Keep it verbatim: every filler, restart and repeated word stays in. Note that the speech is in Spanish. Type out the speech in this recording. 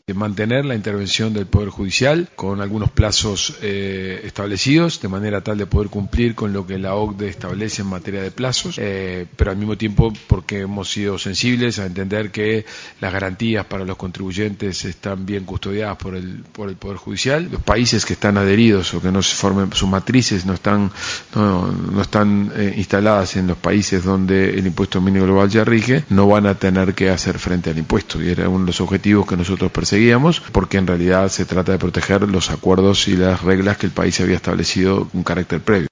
de mantener la intervención del Poder Judicial con algunos plazos eh, establecidos, de manera tal de poder cumplir con lo que la O C D E establece en materia de plazos, eh, pero al mismo tiempo porque hemos sido sensibles a entender que las garantías para los contribuyentes están bien custodiadas por el, por el Poder Judicial. Los países que están adheridos o que no se formen, sus matrices no están, no, no están eh, instaladas en los países donde el impuesto mínimo global ya rige, no van a tener que hacer frente al impuesto, y era uno de los objetivos que nosotros perseguimos, porque en realidad se trata de proteger los acuerdos y las reglas que el país había establecido con carácter previo.